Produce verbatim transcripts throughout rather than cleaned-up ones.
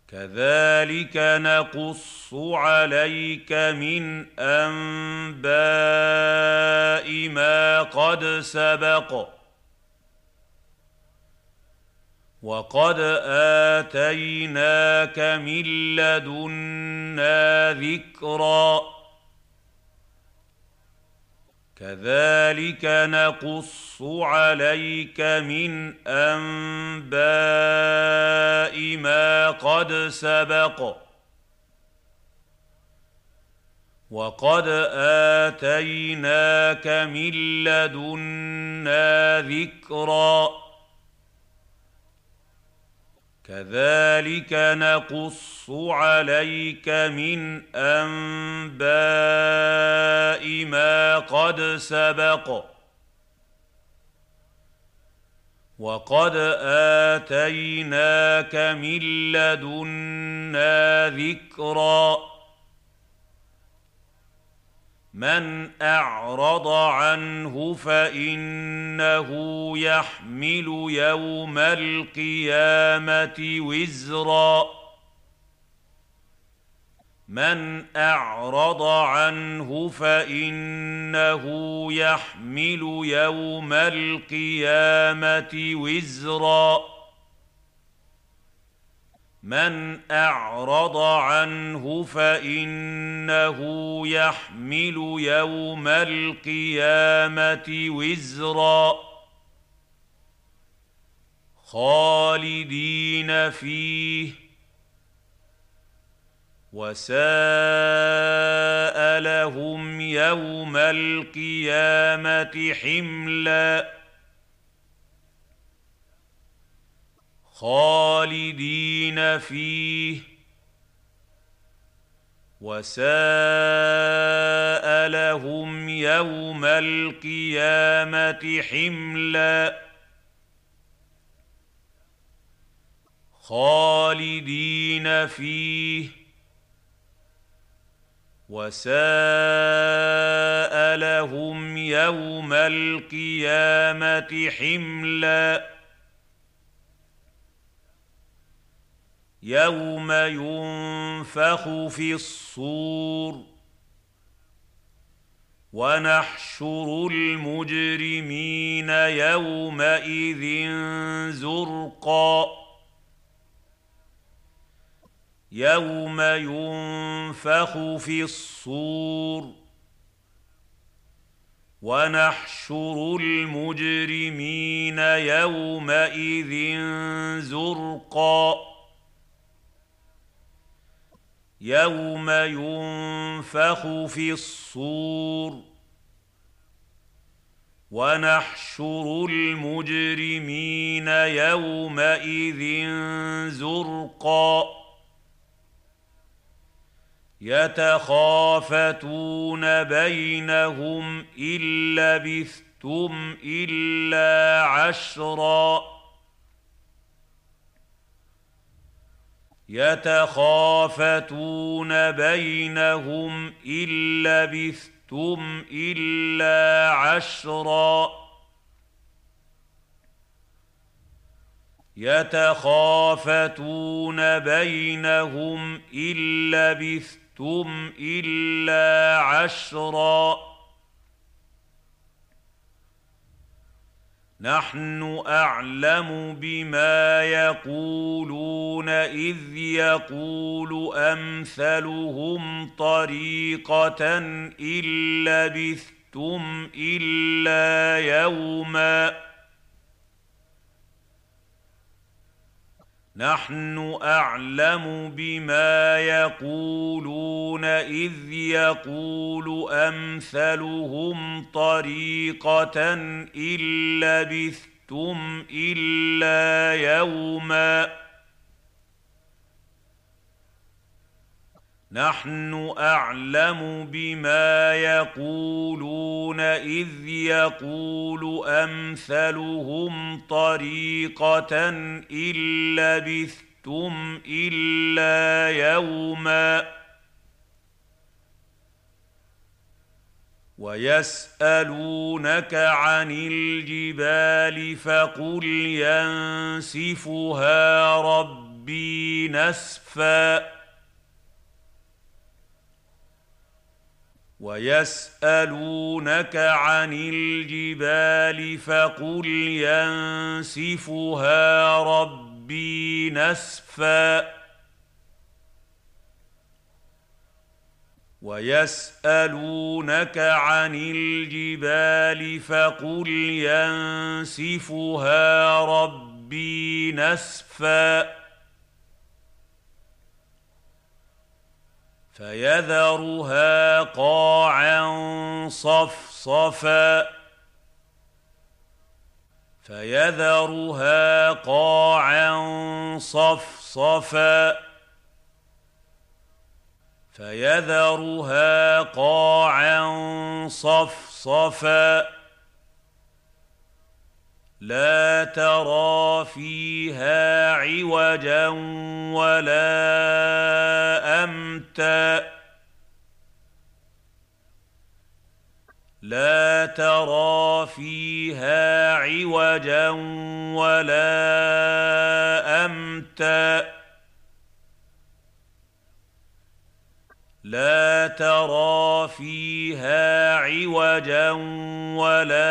كذلك نقص عليك من أنباء ما قد سبق وقد آتيناك من لدنا ذكرا كذلك نقص عليك من أنباء ما قد سبق وقد آتيناك من لدنا ذكرا كذلك نقص عليك من أنباء ما قد سبق وقد آتيناك من لدنا ذكرا من أعرض عنه فإنه يحمل يوم القيامة وزرا من أعرض عنه فإنه يحمل يوم القيامة وزرا من أعرض عنه فإنه يحمل يوم القيامة وزرا خالدين فيه وساء لهم يوم القيامة حملا خالدين فيه وساء لهم يوم القيامة حملا خالدين فيه وساء لهم يوم القيامة حملا يوم ينفخ في الصور ونحشر المجرمين يومئذ زرقا يوم ينفخ في الصور ونحشر المجرمين يومئذ زرقا يوم ينفخ في الصور ونحشر المجرمين يومئذ زرقا يتخافتون بينهم إن لبثتم إلا عشرا يتخافتون بينهم إن لبثتم إلا عشرا يتخافتون بينهم إن لبثتم إلا عشرا نحن أعلم بما يقولون إذ يقول أمثلهم طريقة إن لبثتم إلا يوما نحن أعلم بما يقولون إذ يقول أمثلهم طريقة إن لبثتم إلا يوما نحن أعلم بما يقولون إذ يقول أمثلهم طريقة إن لبثتم إلا يوما ويسألونك عن الجبال فقل ينسفها ربي ربي نسفا ويسألونك عن الجبال فقل ينسفها ربي نسفا ويسألونك عن الجبال فقل ينسفها ربي نسفا فيذرها قاعا صفصفا فيذرها قاعا صفصفا فيذرها قاعا صفصفا لا ترى فيها عوجا ولا أمتا لا ترى فيها عوجا ولا أمتا لا ترى فيها عوجا ولا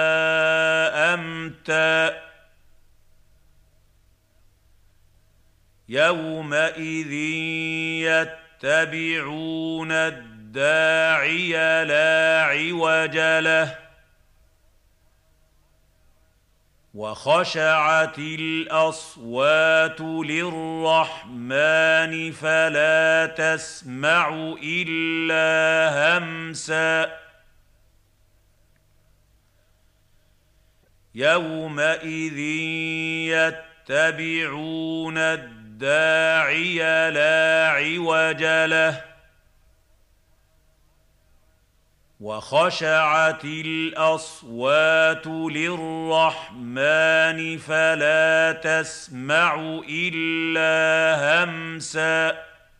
أمتا يومئذ يتبعون الداعي لا عوج له وخشعت الأصوات للرحمن فلا تسمع إلا همسا يومئذ يتبعون الداعي لا عوج له وخشعت الأصوات للرحمن فلا تسمع إلا همسا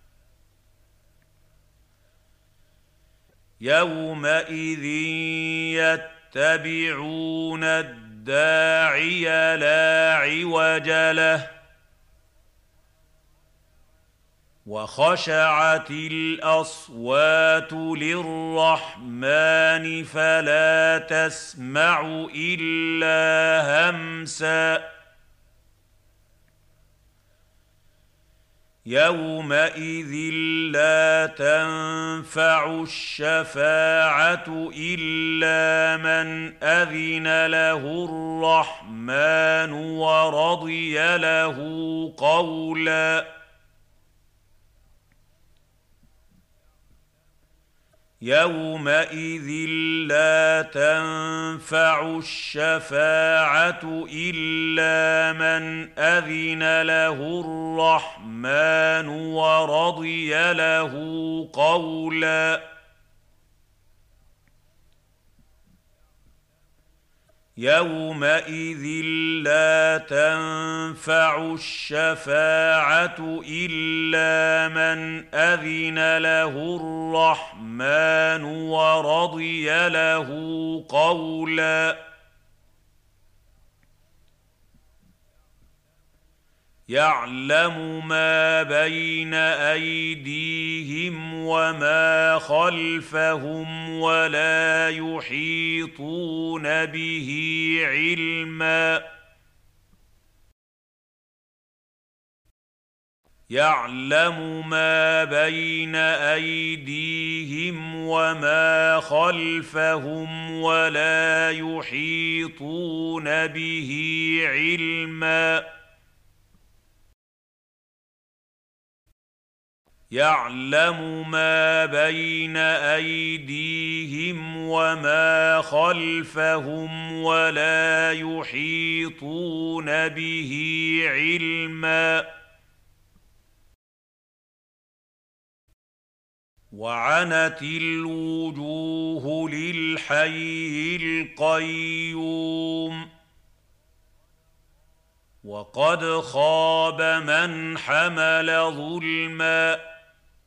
يومئذ يتبعون الداعي لا عوج له وخشعت الأصوات للرحمن فلا تسمع إلا همسا يومئذ لا تنفع الشفاعة إلا من أذن له الرحمن ورضي له قولا يومئذ لا تنفع الشفاعة إلا من أذن له الرحمن ورضي له قولا يومئذ لا تنفع الشفاعة إلا من أذن له الرحمن ورضي له قولا يعلم ما بين أيديهم وما خلفهم ولا يحيطون به علما يعلم ما بين أيديهم وما خلفهم ولا يحيطون به علما يعلم ما بين أيديهم وما خلفهم ولا يحيطون به علما وعنت الوجوه للحي القيوم وقد خاب من حمل ظلما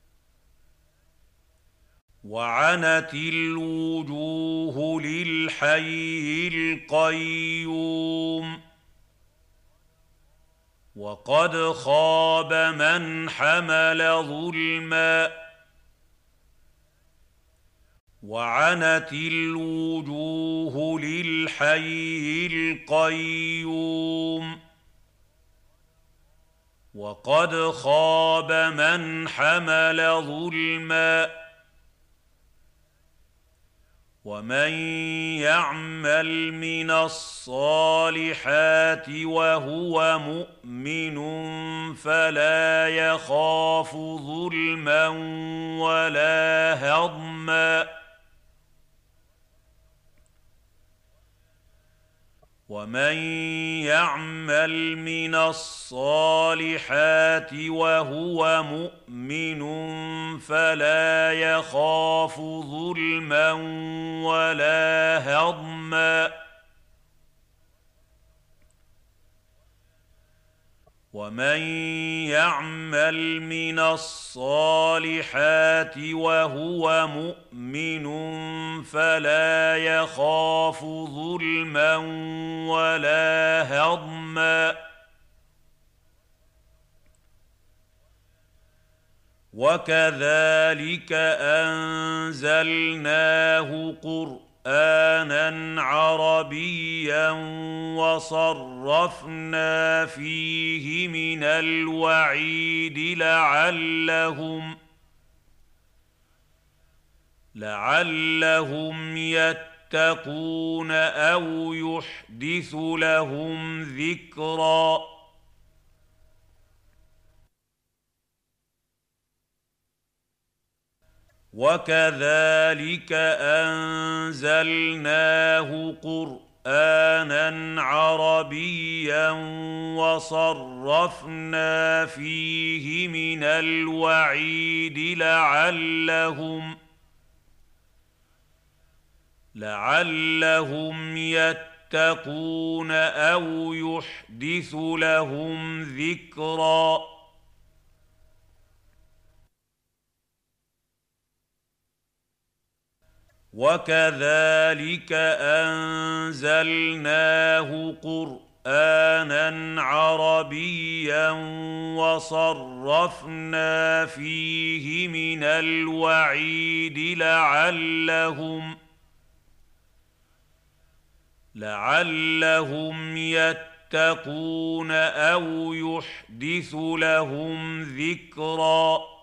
وعنت الوجوه للحي القيوم وقد خاب من حمل ظلما وعنت الوجوه للحي القيوم وقد خاب من حمل ظلما ومن يعمل من الصالحات وهو مؤمن فلا يخاف ظلما ولا هضما ومن يعمل من الصالحات وهو مؤمن فلا يخاف ظلما ولا هضما ومن يعمل من الصالحات وهو مؤمن فلا يخاف ظلما ولا هضما وكذلك أنزلناه قرآنا عربيا وصرفنا فيه من الوعيد لعلهم لعلهم يتقون أو يحدث لهم ذكرا وكذلك أنزلناه قرآنا عربيا وصرفنا فيه من الوعيد لعلهم لعلهم يتقون أو يحدث لهم ذكرا وكذلك أنزلناه قرآنا عربيا وصرفنا فيه من الوعيد لعلهم لعلهم يتقون أو يحدث لهم ذكرا